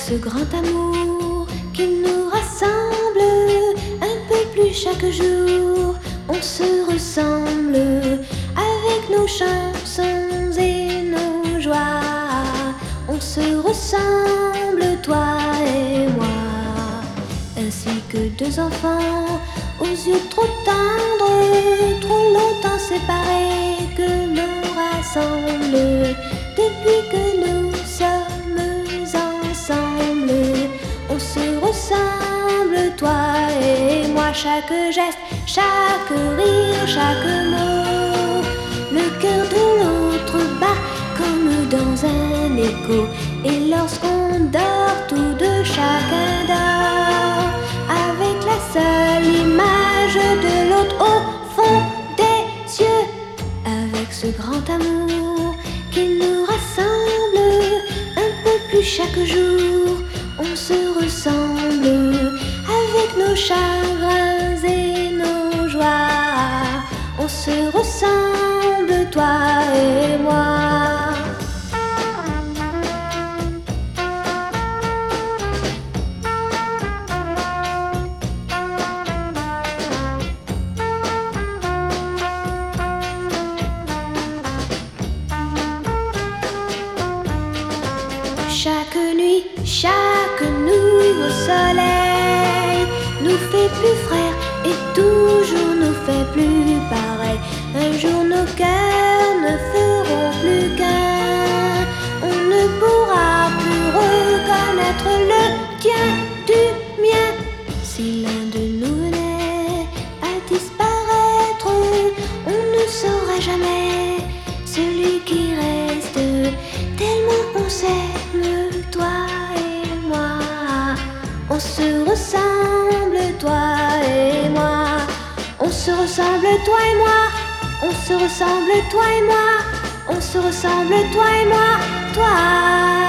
ce grand amour qui nous rassemble un peu plus chaque jour. On se ressemble avec nos chansons et nos joies. On se ressemble, toi et moi, ainsi que deux enfants aux yeux trop tendres, trop longtemps séparés, que l'on rassemble. Depuis que nous sommes ensemble, on se ressemble, toi et moi. Chaque geste, chaque rire, chaque mot, le cœur de l'autre bat comme dans un écho. Et lorsqu'on dort, tous deux, chacun dort avec la seule image de l'autre au fond des yeux. Avec ce grand amour qui nous rassemble un peu plus chaque jour, on se ressemble avec nos chagrins et nos joies. On se ressemble, toi et moi. Chaque nuit, chaque nouveau soleil nous fait plus frères et toujours nous fait plus pareil. Un jour nos cœurs ne feront plus qu'un. On ne pourra plus reconnaître le tien du mien. Si l'un de nous venait à disparaître, on ne saura jamais celui qui reste, tellement on s'aime, toi et moi. On se ressemble, toi et moi. On se ressemble, toi et moi. On se ressemble, toi et moi. On se ressemble, toi et moi. Toi